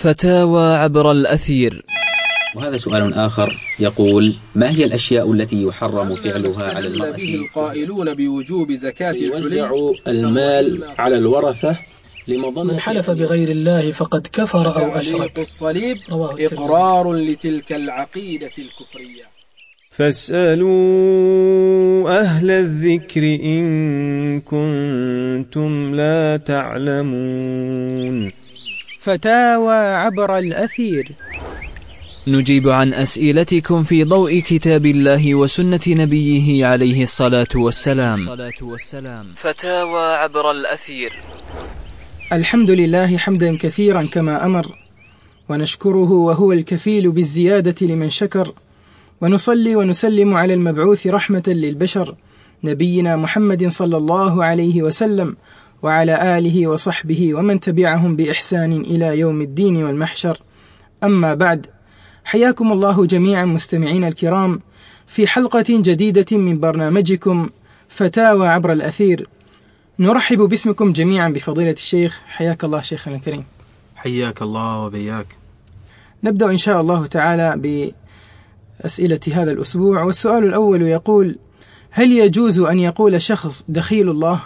فتاوى عبر الأثير. وهذا سؤال آخر يقول: ما هي الأشياء التي يحرم فعلها على المرأة؟ به القائلون بوجوب زكاة يوزع المال على الورثة من حلف بغير الله فقد كفر أو أشرك. الصليب إقرار لتلك العقيدة الكفرية. فاسألوا أهل الذكر إن كنتم لا تعلمون. فتاوى عبر الأثير. نجيب عن أسئلتكم في ضوء كتاب الله وسنة نبيه عليه الصلاة والسلام. فتاوى عبر الأثير. الحمد لله حمدا كثيرا كما أمر، ونشكره وهو الكفيل بالزيادة لمن شكر، ونصلي ونسلم على المبعوث رحمة للبشر نبينا محمد صلى الله عليه وسلم، وعلى آله وصحبه ومن تبعهم بإحسان إلى يوم الدين والمحشر. أما بعد، حياكم الله جميعا مستمعين الكرام في حلقة جديدة من برنامجكم فتاوى عبر الأثير. نرحب باسمكم جميعا بفضيلة الشيخ. حياك الله شيخنا الكريم. حياك الله وبياك. نبدأ إن شاء الله تعالى بأسئلة هذا الأسبوع، والسؤال الأول يقول: هل يجوز أن يقول شخص دخيل الله؟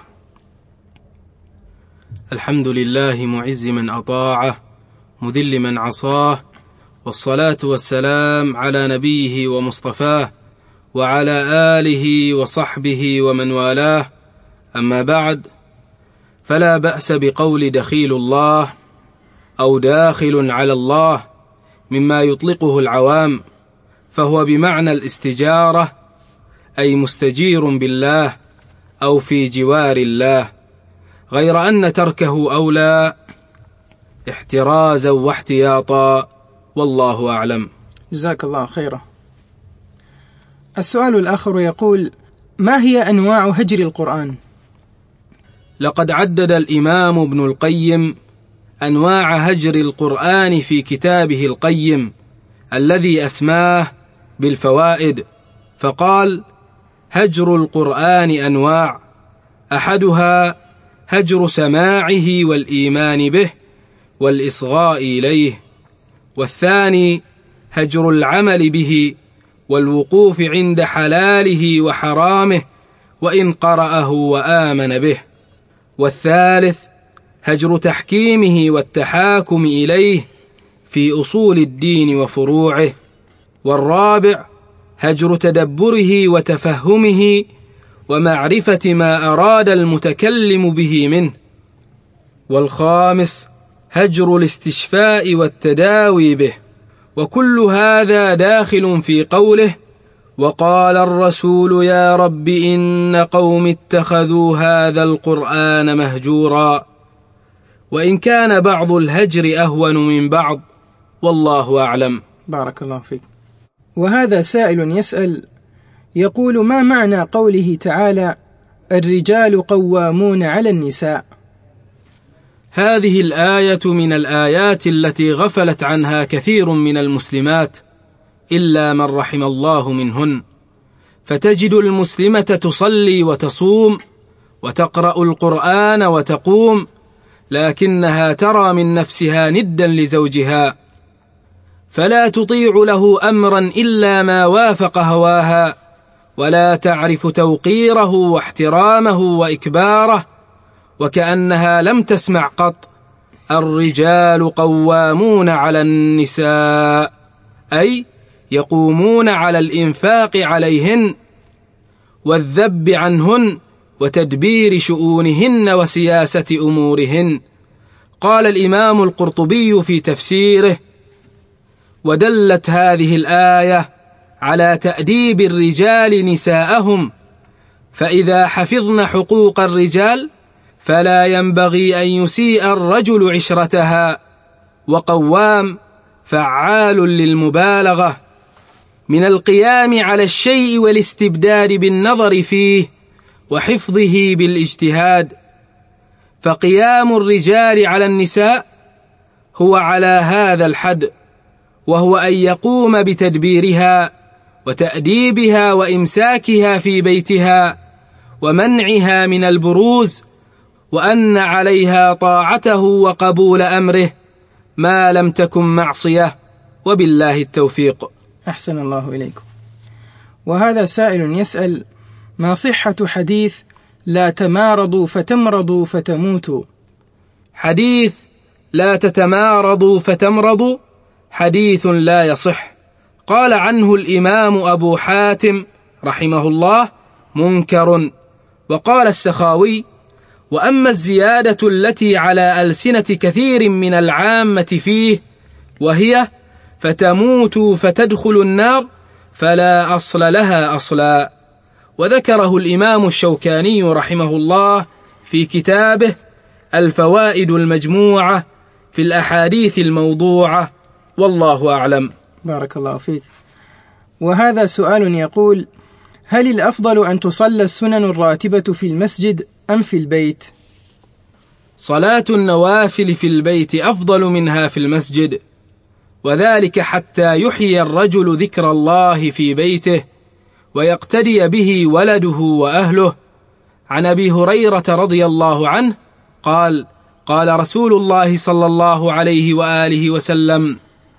الحمد لله معز من أطاعه مذل من عصاه، والصلاة والسلام على نبيه ومصطفاه وعلى آله وصحبه ومن والاه. أما بعد، فلا بأس بقول دخيل الله أو داخل على الله مما يطلقه العوام، فهو بمعنى الاستجارة، أي مستجير بالله أو في جوار الله، غير أن تركه أولى احترازا واحتياطا، والله أعلم. جزاك الله خيرا. السؤال الآخر يقول: ما هي أنواع هجر القرآن؟ لقد عدد الإمام ابن القيم أنواع هجر القرآن في كتابه القيم الذي أسماه بالفوائد، فقال: هجر القرآن أنواع، أحدها هجر سماعه والإيمان به والإصغاء إليه، والثاني هجر العمل به والوقوف عند حلاله وحرامه وإن قرأه وآمن به، والثالث هجر تحكيمه والتحاكم إليه في أصول الدين وفروعه، والرابع هجر تدبره وتفهمه ومعرفة ما أراد المتكلم به منه، والخامس هجر الاستشفاء والتداوي به. وكل هذا داخل في قوله: وقال الرسول يا رب إن قوم اتخذوا هذا القرآن مهجورا، وإن كان بعض الهجر أهون من بعض، والله أعلم. بارك الله فيك. وهذا سائل يسأل يقول: ما معنى قوله تعالى: الرجال قوامون على النساء؟ هذه الآية من الآيات التي غفلت عنها كثير من المسلمات إلا من رحم الله منهن، فتجد المسلمة تصلي وتصوم وتقرأ القرآن وتقوم، لكنها ترى من نفسها ندا لزوجها، فلا تطيع له أمرا إلا ما وافق هواها، ولا تعرف توقيره واحترامه وإكباره، وكأنها لم تسمع قط: الرجال قوامون على النساء، أي يقومون على الإنفاق عليهن والذب عنهن وتدبير شؤونهن وسياسة أمورهن. قال الإمام القرطبي في تفسيره: ودلت هذه الآية على تأديب الرجال نساءهم، فإذا حفظن حقوق الرجال فلا ينبغي أن يسيء الرجل عشرتها. وقوام فعال للمبالغة من القيام على الشيء والاستبداد بالنظر فيه وحفظه بالاجتهاد، فقيام الرجال على النساء هو على هذا الحد، وهو أن يقوم بتدبيرها وتأديبها وإمساكها في بيتها ومنعها من البروز، وأن عليها طاعته وقبول أمره ما لم تكن معصية، وبالله التوفيق. أحسن الله إليكم. وهذا سائل يسأل: ما صحة حديث لا تمارضوا فتمرضوا فتموتوا؟ حديث لا تتمارضوا فتمرضوا حديث لا يصح، قال عنه الإمام أبو حاتم رحمه الله: منكر. وقال السخاوي: وأما الزيادة التي على ألسنة كثير من العامة فيه وهي فتموتوا فتدخلوا النار فلا أصل لها أصلا. وذكره الإمام الشوكاني رحمه الله في كتابه الفوائد المجموعة في الأحاديث الموضوعة، والله أعلم. بارك الله فيك. وهذا سؤال يقول: هل الأفضل أن تصلى السنن الراتبة في المسجد أم في البيت؟ صلاة النوافل في البيت أفضل منها في المسجد، وذلك حتى يحيي الرجل ذكر الله في بيته ويقتدي به ولده وأهله. عن أبي هريرة رضي الله عنه قال: قال رسول الله صلى الله عليه وآله وسلم: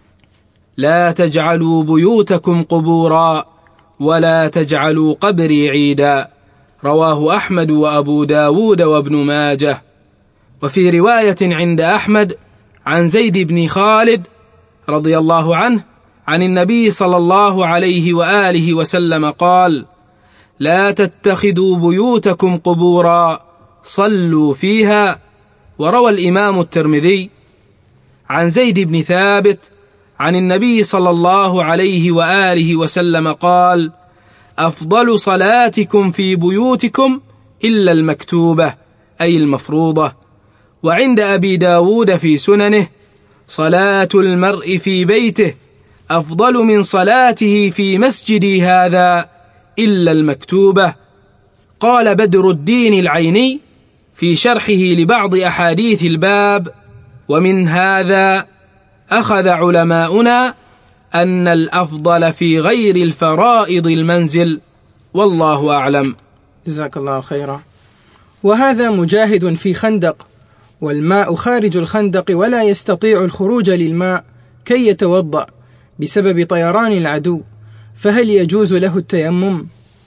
لا تجعلوا بيوتكم قبورا ولا تجعلوا قبري عيدا. رواه أحمد وأبو داود وابن ماجه. وفي رواية عند أحمد عن زيد بن خالد رضي الله عنه عن النبي صلى الله عليه وآله وسلم قال: لا تتخذوا بيوتكم قبورا صلوا فيها. وروى الإمام الترمذي عن زيد بن ثابت عن النبي صلى الله عليه وآله وسلم قال: أفضل صلاتكم في بيوتكم إلا المكتوبة، أي المفروضة. وعند أبي داود في سننه: صلاة المرء في بيته أفضل من صلاته في مسجدي هذا إلا المكتوبة. قال بدر الدين العيني في شرحه لبعض أحاديث الباب: ومن هذا أخذ علماؤنا أن الأفضل في غير الفرائض المنزل، والله أعلم. جزاك الله خيرا. وهذا مجاهد في خندق والماء خارج الخندق ولا يستطيع الخروج للماء كي يتوضأ بسبب طيران العدو، فهل يجوز له التيمم؟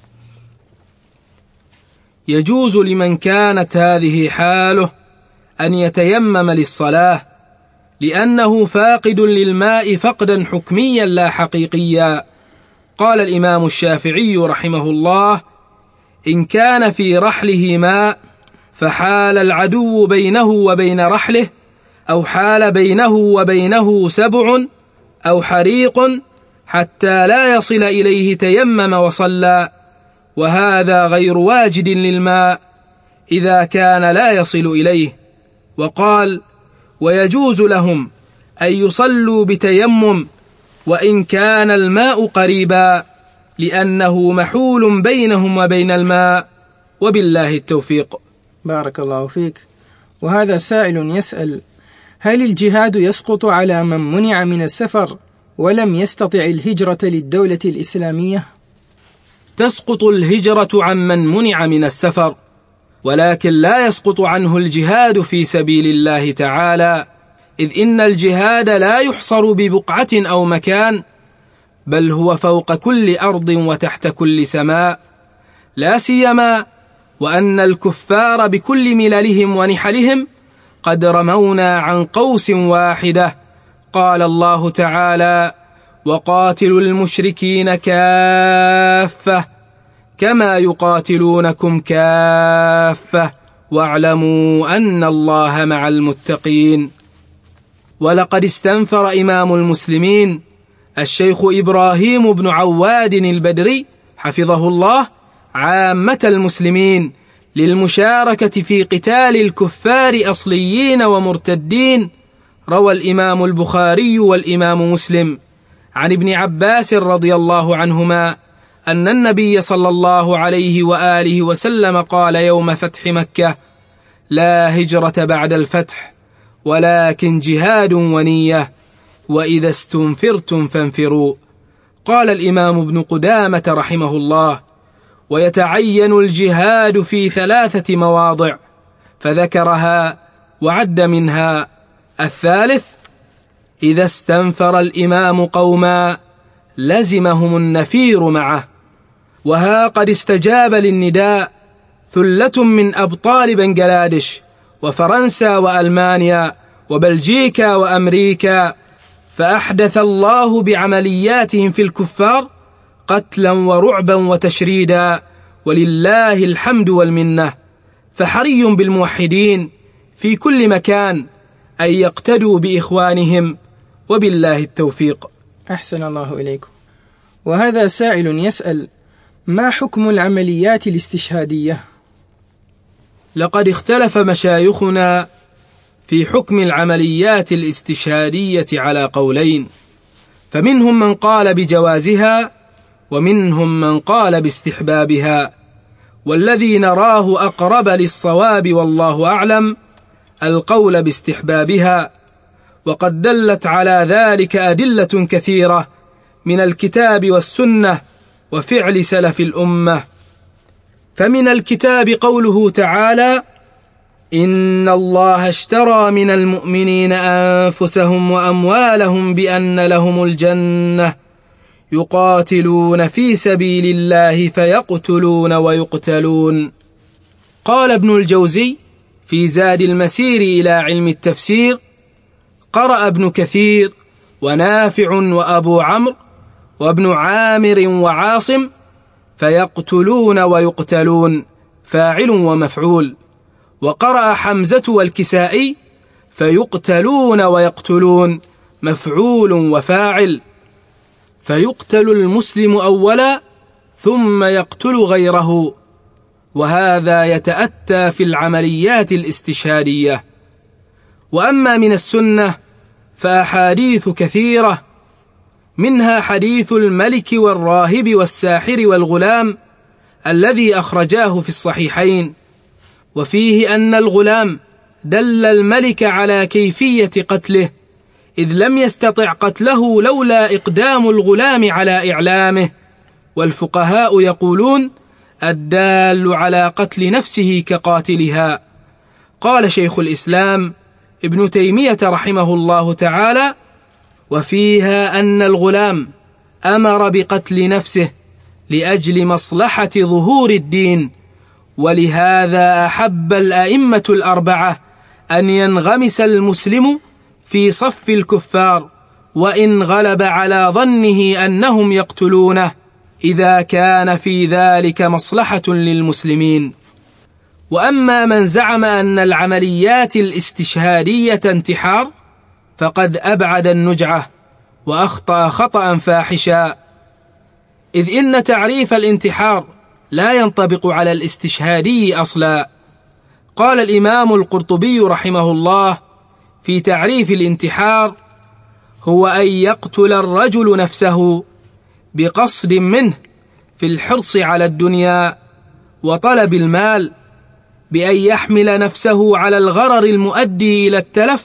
يجوز لمن كانت هذه حاله أن يتيمم للصلاة، لأنه فاقد للماء فقدا حكميا لا حقيقيا. قال الإمام الشافعي رحمه الله: إن كان في رحله ماء فحال العدو بينه وبين رحله، أو حال بينه وبينه سبع أو حريق حتى لا يصل إليه تيمم وصلى، وهذا غير واجد للماء إذا كان لا يصل إليه. وقال: ويجوز لهم أن يصلوا بتيمم وإن كان الماء قريبا، لأنه محول بينهم وبين الماء، وبالله التوفيق. بارك الله فيك. وهذا سائل يسأل: هل الجهاد يسقط على من منع من السفر ولم يستطع الهجرة للدولة الإسلامية؟ تسقط الهجرة عن من منع من السفر، ولكن لا يسقط عنه الجهاد في سبيل الله تعالى، إذ إن الجهاد لا يحصر ببقعة أو مكان، بل هو فوق كل أرض وتحت كل سماء، لا سيما وأن الكفار بكل مللهم ونحلهم قد رمونا عن قوس واحدة. قال الله تعالى: وقاتلوا المشركين كافة كما يقاتلونكم كافة واعلموا أن الله مع المتقين. ولقد استنفر إمام المسلمين الشيخ إبراهيم بن عواد البدري حفظه الله عامة المسلمين للمشاركة في قتال الكفار أصليين ومرتدين. روى الإمام البخاري والإمام مسلم عن ابن عباس رضي الله عنهما أن النبي صلى الله عليه وآله وسلم قال يوم فتح مكة: لا هجرة بعد الفتح ولكن جهاد ونية، وإذا استنفرتم فانفروا. قال الإمام ابن قدامة رحمه الله: ويتعين الجهاد في 3 مواضع، فذكرها وعد منها: الثالث إذا استنفر الإمام قوما لزمهم النفير معه. وها قد استجاب للنداء ثلة من أبطال بنغلاديش وفرنسا وألمانيا وبلجيكا وأمريكا، فأحدث الله بعملياتهم في الكفار قتلا ورعبا وتشريدا، ولله الحمد والمنة. فحري بالموحدين في كل مكان أن يقتدوا بإخوانهم، وبالله التوفيق. أحسن الله إليكم. وهذا سائل يسأل: ما حكم العمليات الاستشهادية؟ لقد اختلف مشايخنا في حكم العمليات الاستشهادية على قولين، فمنهم من قال بجوازها ومنهم من قال باستحبابها، والذي نراه أقرب للصواب والله أعلم القول باستحبابها، وقد دلت على ذلك أدلة كثيرة من الكتاب والسنة وفعل سلف الأمة. فمن الكتاب قوله تعالى: إن الله اشترى من المؤمنين أنفسهم وأموالهم بأن لهم الجنة يقاتلون في سبيل الله فيقتلون ويقتلون. قال ابن الجوزي في زاد المسير إلى علم التفسير: قرأ ابن كثير ونافع وأبو عمرو وابن عامر وعاصم فيقتلون ويقتلون فاعل ومفعول، وقرأ حمزة والكسائي فيقتلون ويقتلون مفعول وفاعل، فيقتل المسلم أولا ثم يقتل غيره، وهذا يتأتى في العمليات الاستشهادية. وأما من السنة فأحاديث كثيرة، منها حديث الملك والراهب والساحر والغلام الذي أخرجاه في الصحيحين، وفيه أن الغلام دل الملك على كيفية قتله، إذ لم يستطع قتله لولا إقدام الغلام على إعلامه. والفقهاء يقولون: الدال على قتل نفسه كقاتلها. قال شيخ الإسلام ابن تيمية رحمه الله تعالى: وفيها أن الغلام أمر بقتل نفسه لأجل مصلحة ظهور الدين، ولهذا أحب الأئمة الأربعة أن ينغمس المسلم في صف الكفار وإن غلب على ظنه أنهم يقتلونه، إذا كان في ذلك مصلحة للمسلمين. وأما من زعم أن العمليات الاستشهادية انتحار فقد أبعد النجعة وأخطأ خطأ فاحشا، إذ إن تعريف الانتحار لا ينطبق على الاستشهادي أصلا. قال الإمام القرطبي رحمه الله في تعريف الانتحار: هو أن يقتل الرجل نفسه بقصد منه في الحرص على الدنيا وطلب المال، بأن يحمل نفسه على الغرر المؤدي إلى التلف،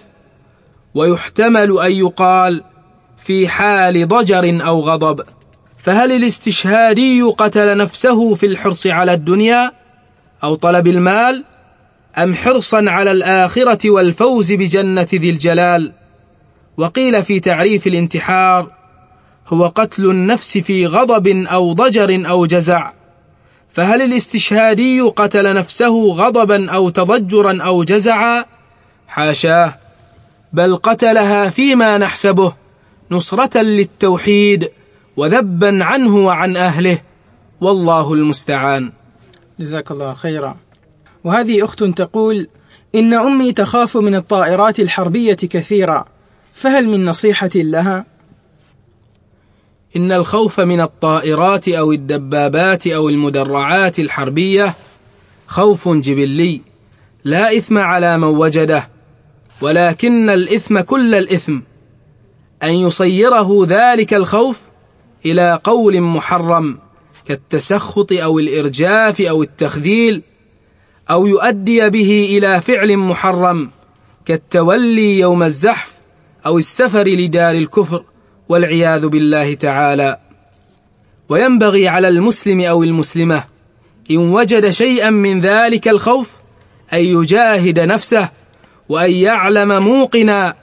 ويحتمل أن يقال في حال ضجر أو غضب. فهل الاستشهادي قتل نفسه في الحرص على الدنيا أو طلب المال، أم حرصا على الآخرة والفوز بجنة ذي الجلال؟ وقيل في تعريف الانتحار: هو قتل النفس في غضب أو ضجر أو جزع. فهل الاستشهادي قتل نفسه غضبا أو تضجرا أو جزعا؟ حاشاه، بل قتلها فيما نحسبه نصرة للتوحيد وذبا عنه وعن أهله، والله المستعان. جزاك الله خيرا. وهذه أخت تقول: إن أمي تخاف من الطائرات الحربية كثيرا، فهل من نصيحة لها؟ إن الخوف من الطائرات أو الدبابات أو المدرعات الحربية خوف جبلي لا إثم على من وجده، ولكن الإثم كل الإثم أن يصيره ذلك الخوف إلى قول محرم كالتسخط أو الإرجاف أو التخذيل، أو يؤدي به إلى فعل محرم كالتولي يوم الزحف أو السفر لدار الكفر والعياذ بالله تعالى. وينبغي على المسلم أو المسلمة إن وجد شيئا من ذلك الخوف أن يجاهد نفسه، وأن يعلم موقنا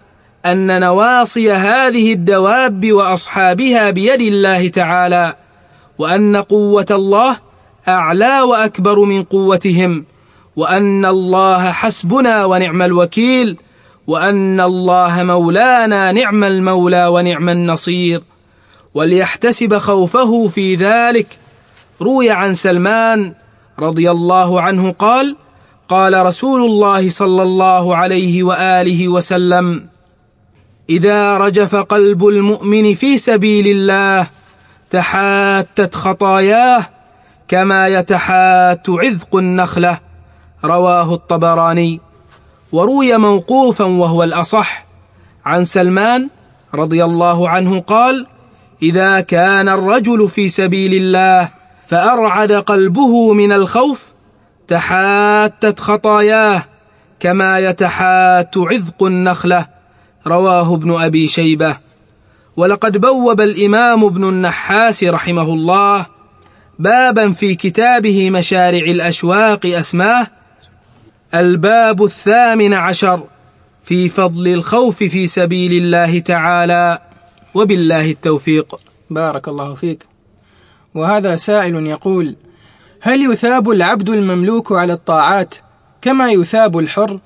أن نواصي هذه الدواب وأصحابها بيد الله تعالى، وأن قوة الله أعلى وأكبر من قوتهم، وأن الله حسبنا ونعم الوكيل، وأن الله مولانا نعم المولى ونعم النصير، وليحتسب خوفه في ذلك. روي عن سلمان رضي الله عنه قال: قال رسول الله صلى الله عليه وآله وسلم: إذا رجف قلب المؤمن في سبيل الله تحاتت خطاياه كما يتحات عذق النخلة. رواه الطبراني. وروي موقوفا وهو الأصح عن سلمان رضي الله عنه قال: إذا كان الرجل في سبيل الله فأرعد قلبه من الخوف تحاتت خطاياه كما يتحات عذق النخلة. رواه ابن أبي شيبة. ولقد بوب الإمام ابن النحاس رحمه الله بابا في كتابه مشارع الأشواق أسماه الباب 18 في فضل الخوف في سبيل الله تعالى، وبالله التوفيق. بارك الله فيك. وهذا سائل يقول: هل يثاب العبد المملوك على الطاعات كما يثاب الحر؟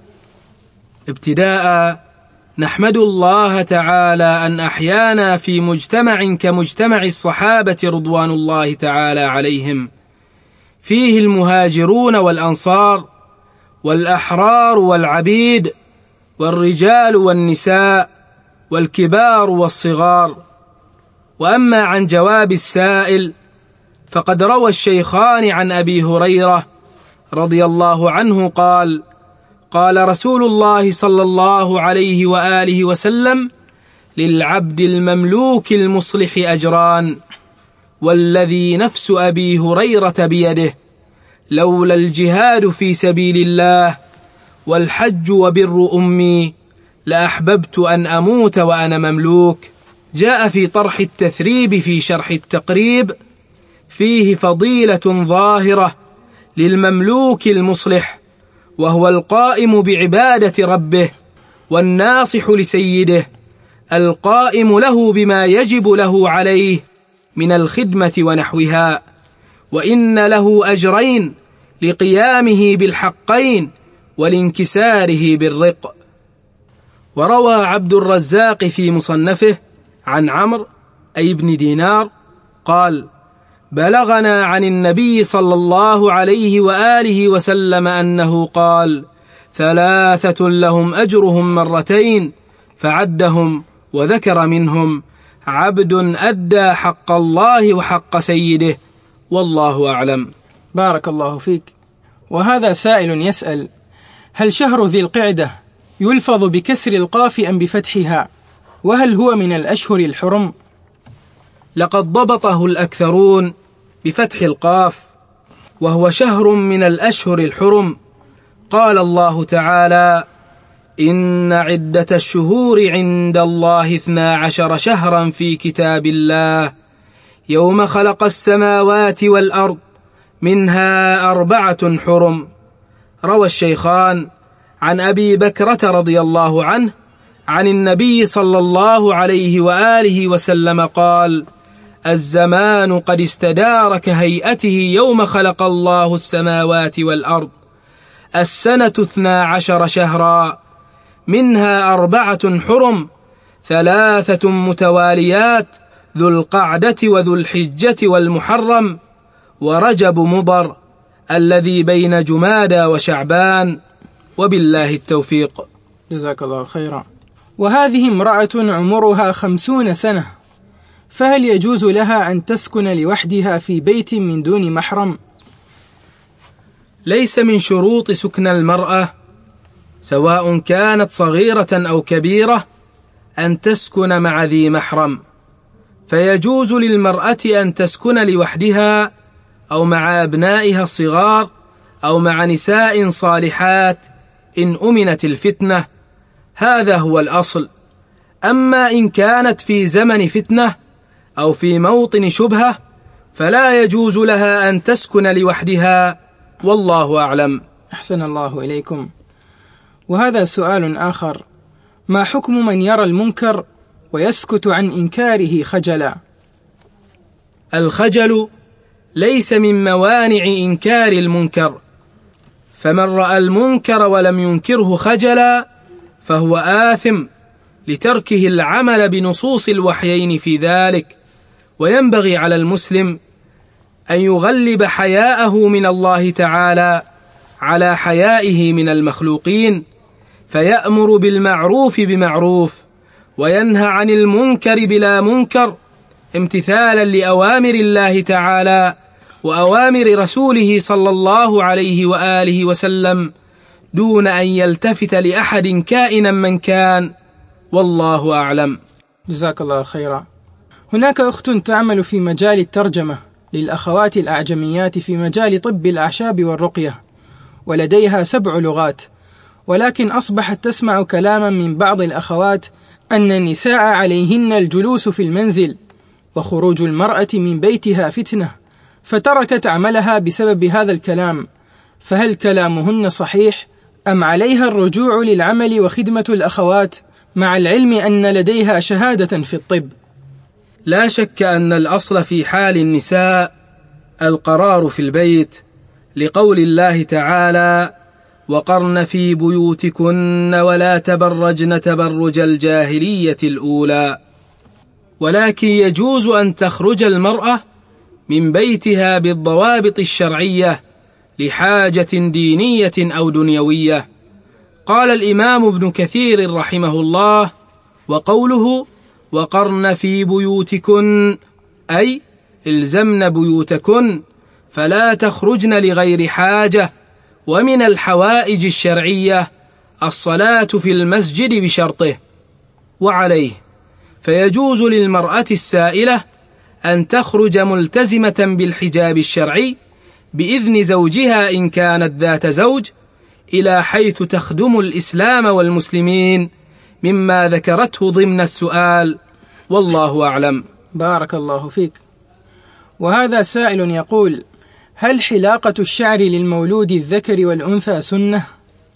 ابتداء نحمد الله تعالى أن أحيانا في مجتمع كمجتمع الصحابة رضوان الله تعالى عليهم، فيه المهاجرون والأنصار والأحرار والعبيد والرجال والنساء والكبار والصغار. وأما عن جواب السائل فقد روى الشيخان عن أبي هريرة رضي الله عنه قال: قال رسول الله صلى الله عليه وآله وسلم: للعبد المملوك المصلح أجران، والذي نفس أبي هريرة بيده لولا الجهاد في سبيل الله والحج وبر أمي لأحببت أن أموت وأنا مملوك. جاء في طرح التثريب في شرح التقريب: فيه فضيلة ظاهرة للمملوك المصلح، وهو القائم بعبادة ربه والناصح لسيده، القائم له بما يجب له عليه من الخدمة ونحوها، وإن له أجرين لقيامه بالحقين ولانكساره بالرق. وروى عبد الرزاق في مصنفه عن عمرو أي بن دينار قال: بلغنا عن النبي صلى الله عليه وآله وسلم أنه قال: 3 لهم أجرهم مرتين، فعدهم وذكر منهم: عبد أدى حق الله وحق سيده، والله أعلم. بارك الله فيك. وهذا سائل يسأل: هل شهر ذي القعدة يلفظ بكسر القاف أم بفتحها؟ وهل هو من الأشهر الحرم؟ لقد ضبطه الأكثرون بفتح القاف، وهو شهر من الأشهر الحرم. قال الله تعالى: إن عدة الشهور عند الله 12 شهرا في كتاب الله يوم خلق السماوات والأرض منها 4 حرم. روى الشيخان عن أبي بكرة رضي الله عنه عن النبي صلى الله عليه وآله وسلم قال: الزمان قد استدار كهيئته يوم خلق الله السماوات والأرض، السنة 12 شهرا، منها 4 حرم، 3 متواليات، ذو القعدة وذو الحجة والمحرم، ورجب مضر الذي بين جمادى وشعبان، وبالله التوفيق. جزاك الله خيرا. وهذه امرأة عمرها 50 سنة، فهل يجوز لها أن تسكن لوحدها في بيت من دون محرم؟ ليس من شروط سكن المرأة سواء كانت صغيرة أو كبيرة أن تسكن مع ذي محرم، فيجوز للمرأة أن تسكن لوحدها أو مع أبنائها الصغار أو مع نساء صالحات إن أمنت الفتنة، هذا هو الأصل. أما إن كانت في زمن فتنة أو في موطن شبهة فلا يجوز لها أن تسكن لوحدها، والله أعلم. أحسن الله إليكم. وهذا سؤال آخر: ما حكم من يرى المنكر ويسكت عن إنكاره خجلا؟ الخجل ليس من موانع إنكار المنكر، فمن رأى المنكر ولم ينكره خجلا فهو آثم لتركه العمل بنصوص الوحيين في ذلك. وينبغي على المسلم أن يغلب حياءه من الله تعالى على حيائه من المخلوقين، فيأمر بالمعروف بمعروف وينهى عن المنكر بلا منكر، امتثالا لأوامر الله تعالى وأوامر رسوله صلى الله عليه وآله وسلم، دون أن يلتفت لأحد كائنا من كان، والله أعلم. جزاك الله خيرا. هناك أخت تعمل في مجال الترجمة للأخوات الأعجميات في مجال طب الأعشاب والرقية، ولديها 7 لغات، ولكن أصبحت تسمع كلاما من بعض الأخوات أن النساء عليهن الجلوس في المنزل وخروج المرأة من بيتها فتنة، فتركت عملها بسبب هذا الكلام، فهل كلامهن صحيح أم عليها الرجوع للعمل وخدمة الأخوات مع العلم أن لديها شهادة في الطب؟ لا شك أن الأصل في حال النساء القرار في البيت، لقول الله تعالى: وقرن في بيوتكن ولا تبرجن تبرج الجاهلية الأولى. ولكن يجوز أن تخرج المرأة من بيتها بالضوابط الشرعية لحاجة دينية أو دنيوية. قال الإمام ابن كثير رحمه الله: وقوله وقرن في بيوتكن أي الزمن بيوتكن فلا تخرجن لغير حاجة. ومن الحوائج الشرعية الصلاة في المسجد بشرطه. وعليه فيجوز للمرأة السائلة أن تخرج ملتزمة بالحجاب الشرعي بإذن زوجها إن كانت ذات زوج، إلى حيث تخدم الإسلام والمسلمين، مما ذكرته ضمن السؤال، والله أعلم. بارك الله فيك. وهذا سائل يقول: هل حلاقة الشعر للمولود الذكر والأنثى سنة؟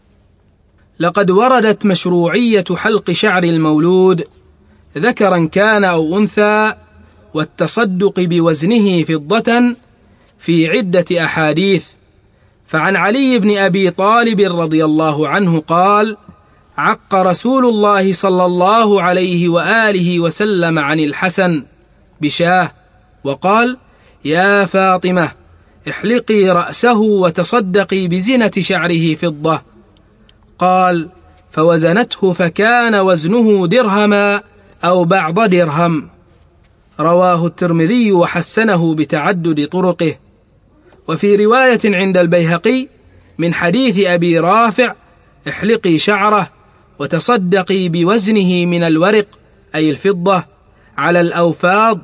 لقد وردت مشروعية حلق شعر المولود ذكرا كان أو أنثى والتصدق بوزنه فضة في عدة أحاديث. فعن علي بن أبي طالب رضي الله عنه قال: عق رسول الله صلى الله عليه وآله وسلم عن الحسن بشاه، وقال: يا فاطمة احلقي رأسه وتصدقي بزنة شعره فضة. قال: فوزنته فكان وزنه درهما أو بعض درهم. رواه الترمذي وحسنه بتعدد طرقه. وفي رواية عند البيهقي من حديث أبي رافع: احلقي شعره وتصدقي بوزنه من الورق أي الفضة على الأوفاض،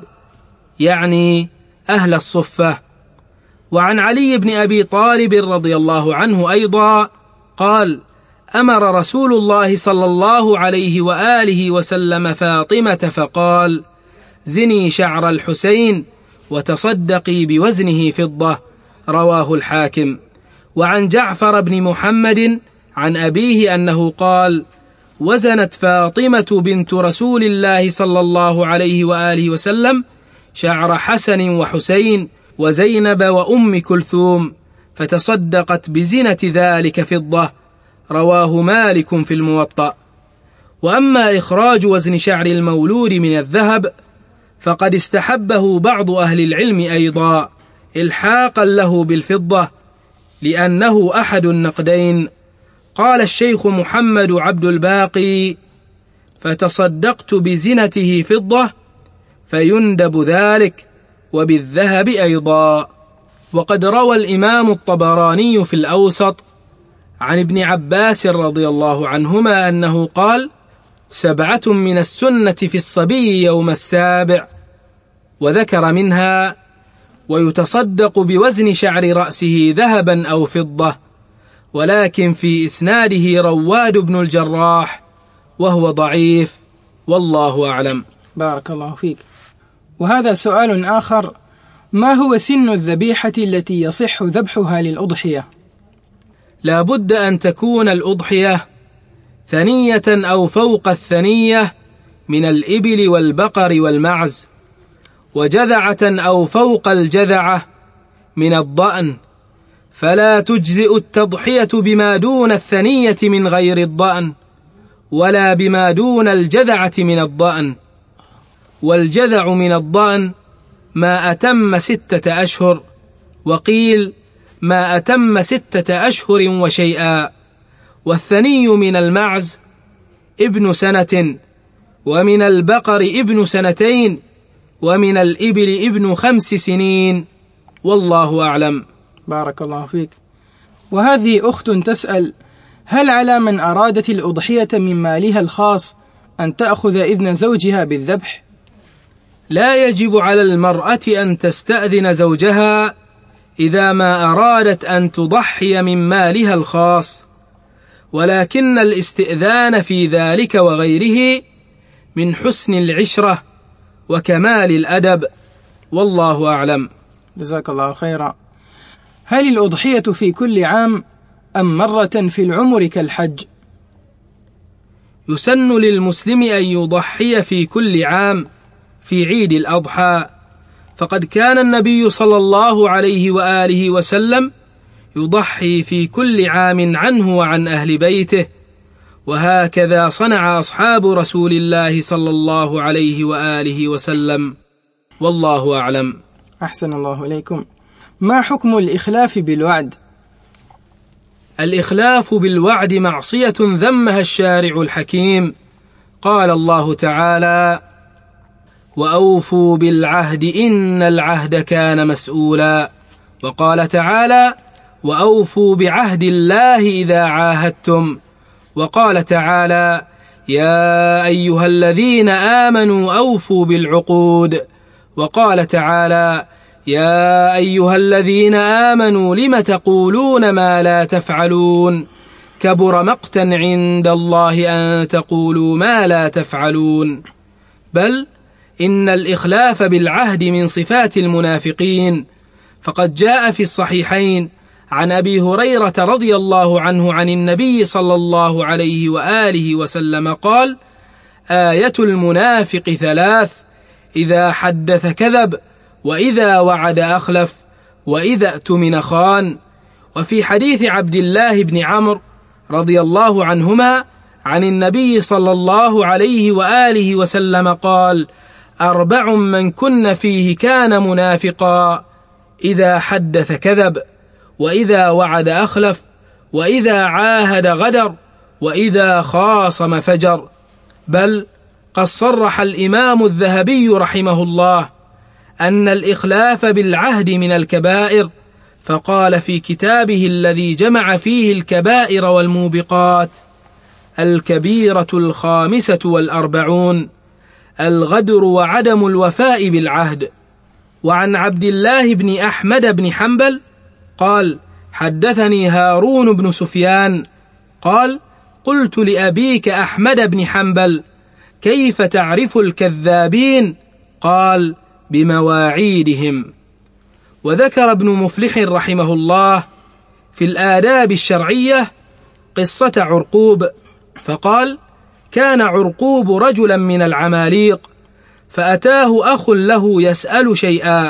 يعني أهل الصفة. وعن علي بن أبي طالب رضي الله عنه أيضا قال: أمر رسول الله صلى الله عليه وآله وسلم فاطمة فقال: زني شعر الحسين وتصدقي بوزنه فضة. رواه الحاكم. وعن جعفر بن محمد عن أبيه أنه قال: وزنت فاطمة بنت رسول الله صلى الله عليه وآله وسلم شعر حسن وحسين وزينب وأم كلثوم فتصدقت بزنة ذلك فضة. رواه مالك في الموطأ. وأما إخراج وزن شعر المولود من الذهب فقد استحبه بعض أهل العلم أيضا إلحاقا له بالفضة، لأنه أحد النقدين. قال الشيخ محمد عبد الباقي: فتصدقت بزنته فضة فيندب ذلك، وبالذهب أيضا. وقد روى الإمام الطبراني في الأوسط عن ابن عباس رضي الله عنهما أنه قال: 7 من السنة في الصبي يوم السابع، وذكر منها: ويتصدق بوزن شعر رأسه ذهبا أو فضة، ولكن في إسناده رواد بن الجراح وهو ضعيف، والله أعلم. بارك الله فيك. وهذا سؤال آخر: ما هو سن الذبيحة التي يصح ذبحها للأضحية؟ لا بد أن تكون الأضحية ثنية أو فوق الثنية من الإبل والبقر والمعز، وجذعة أو فوق الجذعة من الضأن، فلا تجزئ التضحية بما دون الثنية من غير الضأن، ولا بما دون الجذعة من الضأن. والجذع من الضأن ما أتم 6 أشهر، وقيل ما أتم 6 أشهر وشيئا. والثني من المعز ابن سنة، ومن البقر ابن 2 ومن الإبل ابن 5 سنين، والله أعلم. بارك الله فيك. وهذه أخت تسأل: هل على من أرادت الأضحية من مالها الخاص أن تأخذ إذن زوجها بالذبح؟ لا يجب على المرأة أن تستأذن زوجها إذا ما أرادت أن تضحي من مالها الخاص، ولكن الاستئذان في ذلك وغيره من حسن العشرة وكمال الأدب، والله أعلم. جزاك الله خيرا. هل الأضحية في كل عام أم مرة في العمر كالحج؟ يسن للمسلم أن يضحي في كل عام في عيد الأضحى، فقد كان النبي صلى الله عليه وآله وسلم يضحي في كل عام عنه وعن أهل بيته، وهكذا صنع أصحاب رسول الله صلى الله عليه وآله وسلم، والله أعلم. أحسن الله إليكم. ما حكم الإخلاف بالوعد؟ الإخلاف بالوعد معصية ذمها الشارع الحكيم. قال الله تعالى: وأوفوا بالعهد إن العهد كان مسؤولا. وقال تعالى: وأوفوا بعهد الله إذا عاهدتم. وقال تعالى: يا أيها الذين آمنوا أوفوا بالعقود. وقال تعالى: يا أيها الذين آمنوا لم تقولون ما لا تفعلون كبر مقتا عند الله أن تقولوا ما لا تفعلون. بل إن الإخلاف بالعهد من صفات المنافقين، فقد جاء في الصحيحين عن أبي هريرة رضي الله عنه عن النبي صلى الله عليه وآله وسلم قال: آية المنافق 3: إذا حدث كذب، وإذا وعد أخلف، وإذا اؤتمن خان. وفي حديث عبد الله بن عمرو رضي الله عنهما عن النبي صلى الله عليه وآله وسلم قال: 4 من كن فيه كان منافقا: إذا حدث كذب، وإذا وعد أخلف، وإذا عاهد غدر، وإذا خاصم فجر. بل قد صرح الإمام الذهبي رحمه الله أن الإخلاف بالعهد من الكبائر، فقال في كتابه الذي جمع فيه الكبائر والموبقات: الكبيرة 45 الغدر وعدم الوفاء بالعهد. وعن عبد الله بن أحمد بن حنبل قال: حدثني هارون بن سفيان قال: قلت لأبيك أحمد بن حنبل: كيف تعرف الكذابين؟ قال: بمواعيدهم. وذكر ابن مفلح رحمه الله في الآداب الشرعية قصة عرقوب، فقال: كان عرقوب رجلا من العماليق، فأتاه أخ له يسأل شيئا،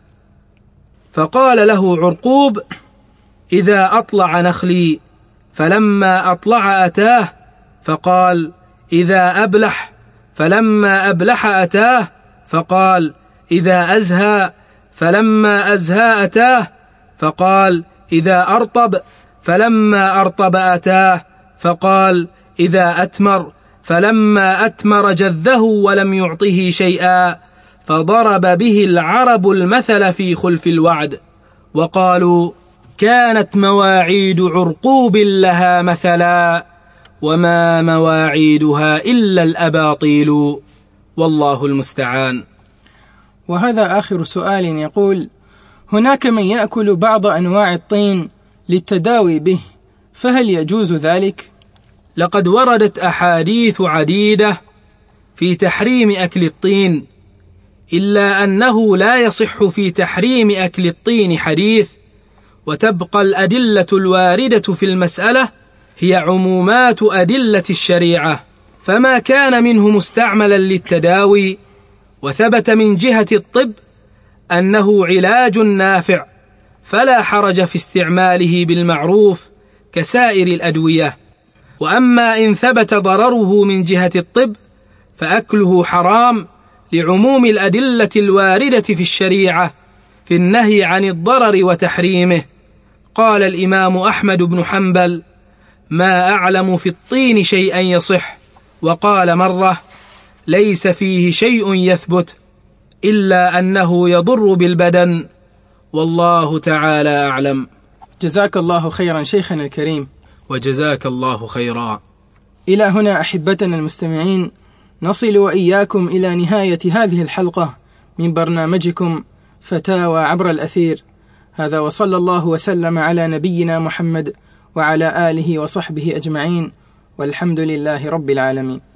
فقال له عرقوب: إذا أطلع نخلي، فلما أطلع أتاه، فقال: إذا أبلح، فلما أبلح أتاه، فقال: إذا أزهى، فلما أزهى أتاه، فقال: إذا أرطب، فلما أرطب أتاه، فقال: إذا أتمر، فلما أتمر جذه ولم يعطه شيئا، فضرب به العرب المثل في خلف الوعد، وقالوا: كانت مواعيد عرقوب لها مثلا، وما مواعيدها إلا الأباطيل، والله المستعان. وهذا آخر سؤال يقول: هناك من يأكل بعض أنواع الطين للتداوي به، فهل يجوز ذلك؟ لقد وردت أحاديث عديدة في تحريم أكل الطين، إلا أنه لا يصح في تحريم أكل الطين حديث، وتبقى الأدلة الواردة في المسألة هي عمومات أدلة الشريعة، فما كان منه مستعملا للتداوي وثبت من جهة الطب أنه علاج نافع فلا حرج في استعماله بالمعروف كسائر الأدوية. وأما إن ثبت ضرره من جهة الطب فأكله حرام لعموم الأدلة الواردة في الشريعة في النهي عن الضرر وتحريمه. قال الإمام أحمد بن حنبل: ما أعلم في الطين شيئا يصح. وقال مرة: ليس فيه شيء يثبت إلا أنه يضر بالبدن، والله تعالى أعلم. جزاك الله خيرا شيخنا الكريم. وجزاك الله خيرا. إلى هنا أحبتنا المستمعين نصل وإياكم إلى نهاية هذه الحلقة من برنامجكم فتاوى عبر الأثير. هذا وصلى الله وسلم على نبينا محمد وعلى آله وصحبه أجمعين، والحمد لله رب العالمين.